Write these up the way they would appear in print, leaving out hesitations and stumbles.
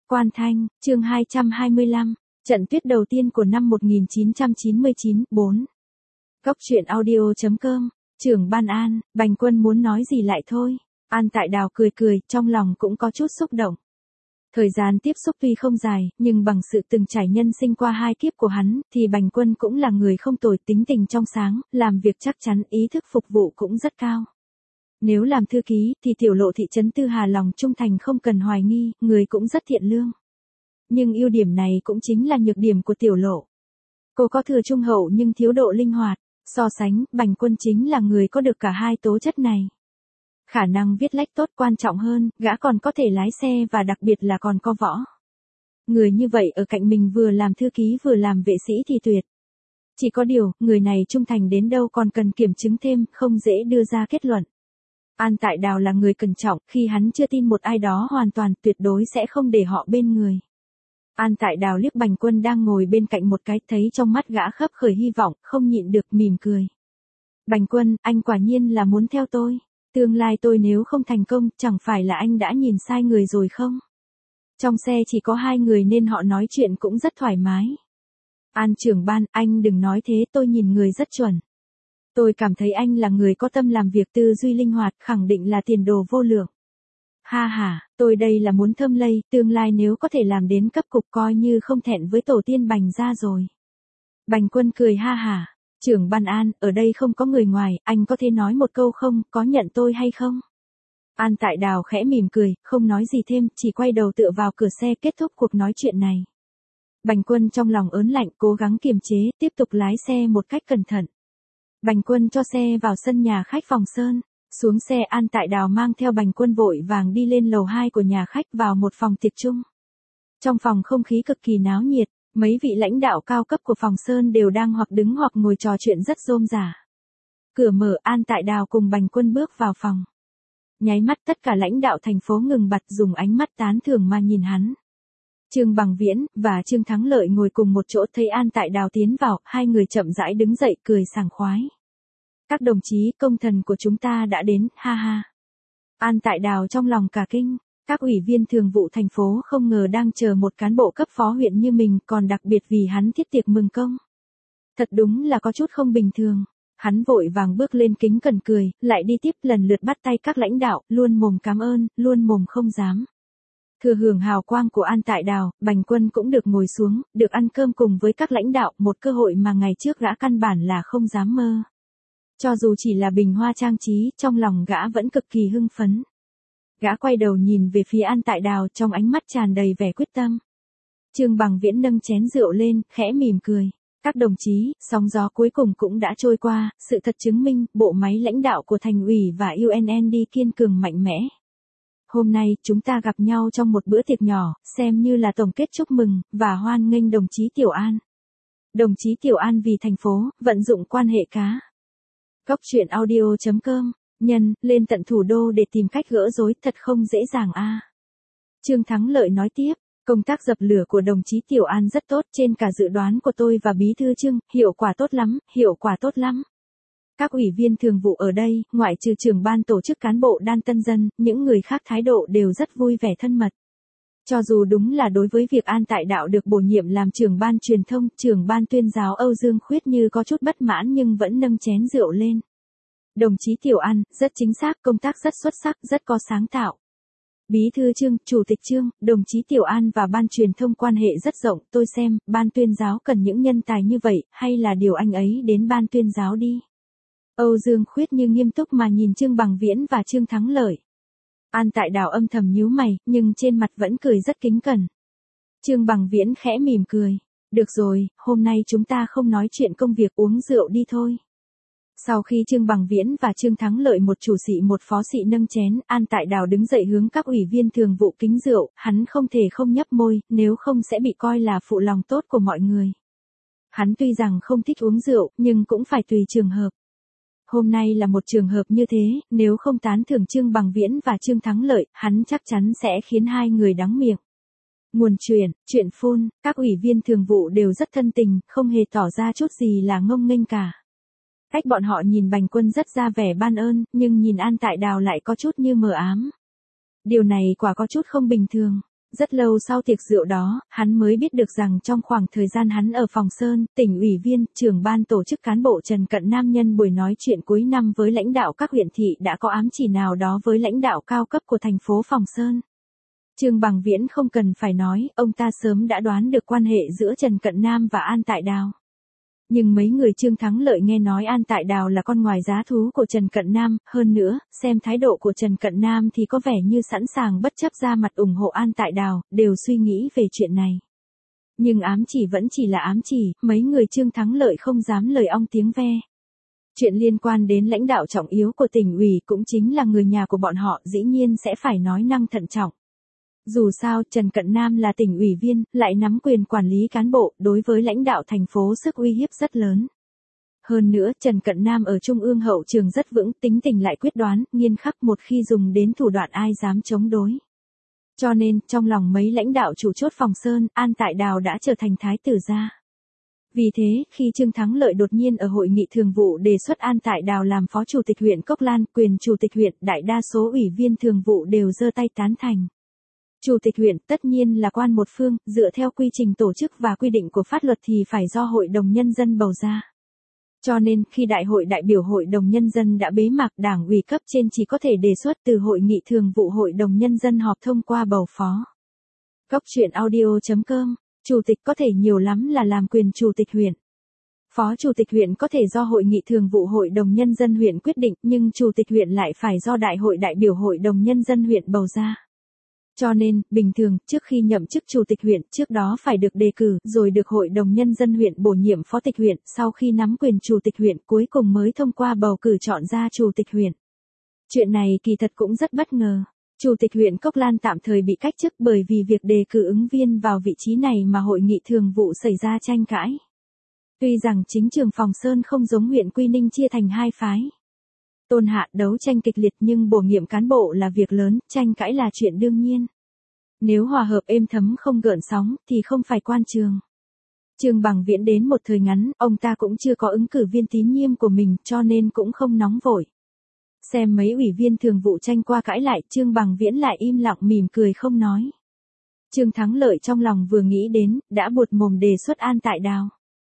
Quan Thanh, chương 225, trận tuyết đầu tiên của năm 1999, 4. Góc truyện audio.com, trưởng Ban An, Bành Quân muốn nói gì lại thôi. An Tại Đào cười cười, trong lòng cũng có chút xúc động. Thời gian tiếp xúc tuy không dài, nhưng bằng sự từng trải nhân sinh qua 2 kiếp của hắn, thì Bành Quân cũng là người không tồi, tính tình trong sáng, làm việc chắc chắn, ý thức phục vụ cũng rất cao. Nếu làm thư ký, thì tiểu lộ thị trấn Tư Hà lòng trung thành không cần hoài nghi, người cũng rất thiện lương. Nhưng ưu điểm này cũng chính là nhược điểm của tiểu lộ. Cô có thừa trung hậu nhưng thiếu độ linh hoạt, so sánh, Bành Quân chính là người có được cả 2 tố chất này. Khả năng viết lách tốt, quan trọng hơn, gã còn có thể lái xe và đặc biệt là còn có võ. Người như vậy ở cạnh mình vừa làm thư ký vừa làm vệ sĩ thì tuyệt. Chỉ có điều, người này trung thành đến đâu còn cần kiểm chứng thêm, không dễ đưa ra kết luận. An Tại Đào là người cẩn trọng, khi hắn chưa tin một ai đó hoàn toàn, tuyệt đối sẽ không để họ bên người. An Tại Đào liếc Bành Quân đang ngồi bên cạnh một cái, thấy trong mắt gã khấp khởi hy vọng, không nhịn được mỉm cười. Bành Quân, anh quả nhiên là muốn theo tôi. Tương lai tôi nếu không thành công, chẳng phải là anh đã nhìn sai người rồi không? Trong xe chỉ có 2 người nên họ nói chuyện cũng rất thoải mái. An trưởng ban, anh đừng nói thế, tôi nhìn người rất chuẩn. Tôi cảm thấy anh là người có tâm làm việc, tư duy linh hoạt, khẳng định là tiền đồ vô lượng. Ha ha, tôi đây là muốn thơm lây, tương lai nếu có thể làm đến cấp cục coi như không thẹn với tổ tiên Bành gia rồi. Bành Quân cười ha ha, trưởng Ban An, ở đây không có người ngoài, anh có thể nói một câu không, có nhận tôi hay không? An Tại Đào khẽ mỉm cười, không nói gì thêm, chỉ quay đầu tựa vào cửa xe kết thúc cuộc nói chuyện này. Bành Quân trong lòng ớn lạnh, cố gắng kiềm chế, tiếp tục lái xe một cách cẩn thận. Bành Quân cho xe vào sân nhà khách Phòng Sơn, xuống xe An Tại Đào mang theo Bành Quân vội vàng đi lên lầu 2 của nhà khách vào một phòng tiệc chung. Trong phòng không khí cực kỳ náo nhiệt, mấy vị lãnh đạo cao cấp của Phòng Sơn đều đang hoặc đứng hoặc ngồi trò chuyện rất rôm rả. Cửa mở, An Tại Đào cùng Bành Quân bước vào phòng. Nháy mắt tất cả lãnh đạo thành phố ngừng bặt, dùng ánh mắt tán thưởng mà nhìn hắn. Trương Bằng Viễn và Trương Thắng Lợi ngồi cùng một chỗ, thấy An Tại Đào tiến vào, 2 người chậm rãi đứng dậy cười sảng khoái. Các đồng chí, công thần của chúng ta đã đến, ha ha. An Tại Đào trong lòng cả kinh, các ủy viên thường vụ thành phố không ngờ đang chờ một cán bộ cấp phó huyện như mình, còn đặc biệt vì hắn thiết tiệc mừng công. Thật đúng là có chút không bình thường. Hắn vội vàng bước lên kính cẩn cười, lại đi tiếp lần lượt bắt tay các lãnh đạo, luôn mồm cảm ơn, luôn mồm không dám. Thừa hưởng hào quang của An Tại Đào, Bành Quân cũng được ngồi xuống, được ăn cơm cùng với các lãnh đạo, một cơ hội mà ngày trước gã căn bản là không dám mơ. Cho dù chỉ là bình hoa trang trí, trong lòng gã vẫn cực kỳ hưng phấn. Gã quay đầu nhìn về phía An Tại Đào, trong ánh mắt tràn đầy vẻ quyết tâm. Trương Bằng Viễn nâng chén rượu lên, khẽ mỉm cười. Các đồng chí, sóng gió cuối cùng cũng đã trôi qua, sự thật chứng minh, bộ máy lãnh đạo của thành ủy và UNND kiên cường mạnh mẽ. Hôm nay, chúng ta gặp nhau trong một bữa tiệc nhỏ, xem như là tổng kết chúc mừng, và hoan nghênh đồng chí Tiểu An. Đồng chí Tiểu An vì thành phố, vận dụng quan hệ cá. Góc truyện audio.com, nhân, lên tận thủ đô để tìm cách gỡ rối, thật không dễ dàng a. Trương Thắng Lợi nói tiếp, công tác dập lửa của đồng chí Tiểu An rất tốt, trên cả dự đoán của tôi và Bí thư Trương, hiệu quả tốt lắm, hiệu quả tốt lắm. Các ủy viên thường vụ ở đây, ngoại trừ trưởng ban tổ chức cán bộ Đan Tân Dân, những người khác thái độ đều rất vui vẻ thân mật. Cho dù đúng là đối với việc An Tại Đạo được bổ nhiệm làm trưởng ban truyền thông, trưởng ban tuyên giáo Âu Dương Khuyết như có chút bất mãn nhưng vẫn nâng chén rượu lên. Đồng chí Tiểu An, rất chính xác, công tác rất xuất sắc, rất có sáng tạo. Bí thư Trương, Chủ tịch Trương, đồng chí Tiểu An và ban truyền thông quan hệ rất rộng, tôi xem, ban tuyên giáo cần những nhân tài như vậy, hay là điều anh ấy đến ban tuyên giáo đi. Âu Dương Khuyết như nghiêm túc mà nhìn Trương Bằng Viễn và Trương Thắng Lợi. An Tại Đào âm thầm nhíu mày, nhưng trên mặt vẫn cười rất kính cẩn. Trương Bằng Viễn khẽ mỉm cười. Được rồi, hôm nay chúng ta không nói chuyện công việc, uống rượu đi thôi. Sau khi Trương Bằng Viễn và Trương Thắng Lợi một chủ sĩ một phó sĩ nâng chén, An Tại Đào đứng dậy hướng các ủy viên thường vụ kính rượu, hắn không thể không nhấp môi, nếu không sẽ bị coi là phụ lòng tốt của mọi người. Hắn tuy rằng không thích uống rượu, nhưng cũng phải tùy trường hợp. Hôm nay là một trường hợp như thế, nếu không tán thưởng Trương Bằng Viễn và Trương Thắng Lợi, hắn chắc chắn sẽ khiến 2 người đắng miệng. Nguồn chuyện phun, các ủy viên thường vụ đều rất thân tình, không hề tỏ ra chút gì là ngông nghênh cả. Cách bọn họ nhìn Bành Quân rất ra vẻ ban ơn, nhưng nhìn An Tại Đào lại có chút như mờ ám. Điều này quả có chút không bình thường. Rất lâu sau tiệc rượu đó, hắn mới biết được rằng trong khoảng thời gian hắn ở Phòng Sơn, tỉnh ủy viên, trưởng ban tổ chức cán bộ Trần Cận Nam nhân buổi nói chuyện cuối năm với lãnh đạo các huyện thị đã có ám chỉ nào đó với lãnh đạo cao cấp của thành phố Phòng Sơn. Trương Bằng Viễn không cần phải nói, ông ta sớm đã đoán được quan hệ giữa Trần Cận Nam và An Tại Đào. Nhưng mấy người Trương Thắng Lợi nghe nói An Tại Đào là con ngoài giá thú của Trần Cận Nam, hơn nữa, xem thái độ của Trần Cận Nam thì có vẻ như sẵn sàng bất chấp ra mặt ủng hộ An Tại Đào, đều suy nghĩ về chuyện này. Nhưng ám chỉ vẫn chỉ là ám chỉ, mấy người Trương Thắng Lợi không dám lời ong tiếng ve. Chuyện liên quan đến lãnh đạo trọng yếu của tỉnh ủy cũng chính là người nhà của bọn họ dĩ nhiên sẽ phải nói năng thận trọng. Dù sao, Trần Cận Nam là tỉnh ủy viên, lại nắm quyền quản lý cán bộ, đối với lãnh đạo thành phố sức uy hiếp rất lớn. Hơn nữa, Trần Cận Nam ở Trung ương hậu trường rất vững, tính tình lại quyết đoán, nghiêm khắc một khi dùng đến thủ đoạn ai dám chống đối. Cho nên, trong lòng mấy lãnh đạo chủ chốt Phòng Sơn, An Tại Đào đã trở thành thái tử gia. Vì thế, khi Trương Thắng Lợi đột nhiên ở hội nghị thường vụ đề xuất An Tại Đào làm phó chủ tịch huyện Cốc Lan, quyền chủ tịch huyện, đại đa số ủy viên thường vụ đều giơ tay tán thành. Chủ tịch huyện tất nhiên là quan một phương, dựa theo quy trình tổ chức và quy định của pháp luật thì phải do Hội đồng Nhân dân bầu ra. Cho nên, khi Đại hội đại biểu Hội đồng Nhân dân đã bế mạc, Đảng ủy cấp trên chỉ có thể đề xuất từ Hội nghị thường vụ Hội đồng Nhân dân họp thông qua bầu phó. Góc truyện audio.com, Chủ tịch có thể nhiều lắm là làm quyền chủ tịch huyện. Phó chủ tịch huyện có thể do Hội nghị thường vụ Hội đồng Nhân dân huyện quyết định, nhưng chủ tịch huyện lại phải do Đại hội đại biểu Hội đồng Nhân dân huyện bầu ra. Cho nên, bình thường, trước khi nhậm chức chủ tịch huyện, trước đó phải được đề cử, rồi được Hội đồng Nhân dân huyện bổ nhiệm phó tịch huyện, sau khi nắm quyền chủ tịch huyện, cuối cùng mới thông qua bầu cử chọn ra chủ tịch huyện. Chuyện này kỳ thật cũng rất bất ngờ. Chủ tịch huyện Cốc Lan tạm thời bị cách chức bởi vì việc đề cử ứng viên vào vị trí này mà hội nghị thường vụ xảy ra tranh cãi. Tuy rằng chính trường Phòng Sơn không giống huyện Quy Ninh chia thành hai phái. Tôn hạ đấu tranh kịch liệt nhưng bổ nhiệm cán bộ là việc lớn, tranh cãi là chuyện đương nhiên. Nếu hòa hợp êm thấm không gợn sóng thì không phải quan trường. Trương Bằng Viễn đến một thời ngắn, ông ta cũng chưa có ứng cử viên tín nhiệm của mình cho nên cũng không nóng vội. Xem mấy ủy viên thường vụ tranh qua cãi lại, Trương Bằng Viễn lại im lặng mỉm cười không nói. Trương Thắng Lợi trong lòng vừa nghĩ đến, đã buột mồm đề xuất An Tại Đào.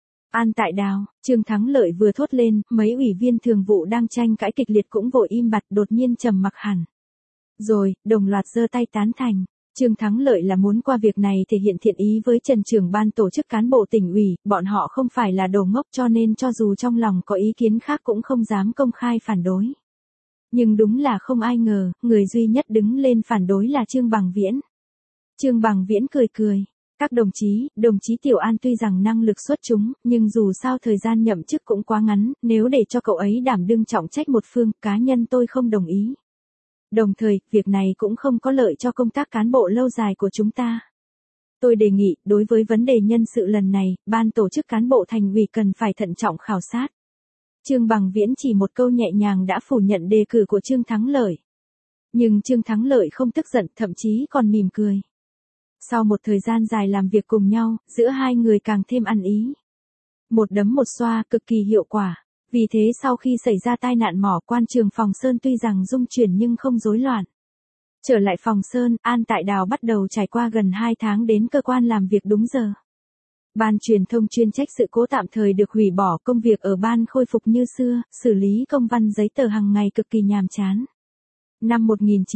An Tại Đào, Trương Thắng Lợi vừa thốt lên, mấy ủy viên thường vụ đang tranh cãi kịch liệt cũng vội im bặt đột nhiên trầm mặc hẳn. Rồi, đồng loạt giơ tay tán thành. Trương Thắng Lợi là muốn qua việc này thể hiện thiện ý với Trần trưởng ban tổ chức cán bộ tỉnh ủy, bọn họ không phải là đồ ngốc cho nên cho dù trong lòng có ý kiến khác cũng không dám công khai phản đối. Nhưng đúng là không ai ngờ, người duy nhất đứng lên phản đối là Trương Bằng Viễn. Trương Bằng Viễn cười cười. Các đồng chí Tiểu An tuy rằng năng lực xuất chúng, nhưng dù sao thời gian nhậm chức cũng quá ngắn, nếu để cho cậu ấy đảm đương trọng trách một phương, cá nhân tôi không đồng ý. Đồng thời, việc này cũng không có lợi cho công tác cán bộ lâu dài của chúng ta. Tôi đề nghị, đối với vấn đề nhân sự lần này, ban tổ chức cán bộ thành ủy cần phải thận trọng khảo sát. Trương Bằng Viễn chỉ một câu nhẹ nhàng đã phủ nhận đề cử của Trương Thắng Lợi. Nhưng Trương Thắng Lợi không tức giận, thậm chí còn mỉm cười. Sau một thời gian dài làm việc cùng nhau, giữa hai người càng thêm ăn ý. Một đấm một xoa, cực kỳ hiệu quả. Vì thế sau khi xảy ra tai nạn mỏ, quan trường Phòng Sơn tuy rằng rung chuyển nhưng không rối loạn. Trở lại Phòng Sơn, An Tại Đào bắt đầu trải qua gần 2 tháng đến cơ quan làm việc đúng giờ. Ban truyền thông chuyên trách sự cố tạm thời được hủy bỏ, công việc ở ban khôi phục như xưa, xử lý công văn giấy tờ hàng ngày cực kỳ nhàm chán. Năm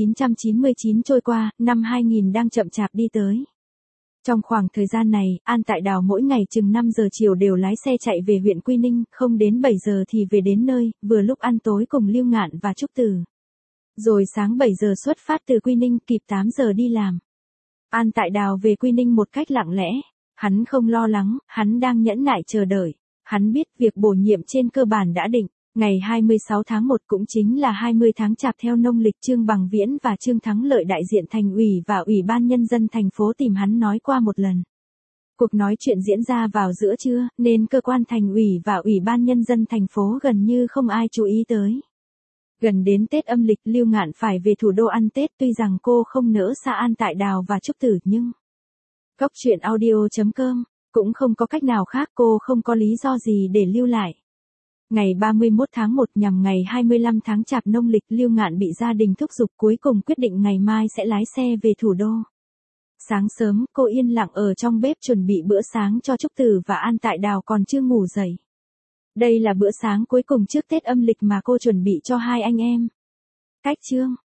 1999 trôi qua, năm 2000 đang chậm chạp đi tới. Trong khoảng thời gian này, An Tại Đào mỗi ngày chừng 5 giờ chiều đều lái xe chạy về huyện Quy Ninh, không đến 7 giờ thì về đến nơi, vừa lúc ăn tối cùng Lưu Ngạn và Trúc Tử. Rồi sáng 7 giờ xuất phát từ Quy Ninh, kịp 8 giờ đi làm. An Tại Đào về Quy Ninh một cách lặng lẽ. Hắn không lo lắng, hắn đang nhẫn nại chờ đợi. Hắn biết việc bổ nhiệm trên cơ bản đã định. Ngày 26 tháng 1 cũng chính là 20 tháng Chạp theo nông lịch, Trương Bằng Viễn và Trương Thắng Lợi đại diện thành ủy và Ủy ban Nhân dân thành phố tìm hắn nói qua một lần. Cuộc nói chuyện diễn ra vào giữa trưa, nên cơ quan thành ủy và Ủy ban Nhân dân thành phố gần như không ai chú ý tới. Gần đến Tết âm lịch, Lưu Ngạn phải về thủ đô ăn Tết, tuy rằng cô không nỡ xa An Tại Đào và Trúc Tử nhưng... Góc truyện audio.com, cũng không có cách nào khác, cô không có lý do gì để lưu lại. Ngày 31 tháng 1 nhằm ngày 25 tháng Chạp nông lịch, Lưu Ngạn bị gia đình thúc giục cuối cùng quyết định ngày mai sẽ lái xe về thủ đô. Sáng sớm, cô yên lặng ở trong bếp chuẩn bị bữa sáng cho Trúc Tử và An Tại Đào còn chưa ngủ dậy. Đây là bữa sáng cuối cùng trước Tết âm lịch mà cô chuẩn bị cho hai anh em. Cách chương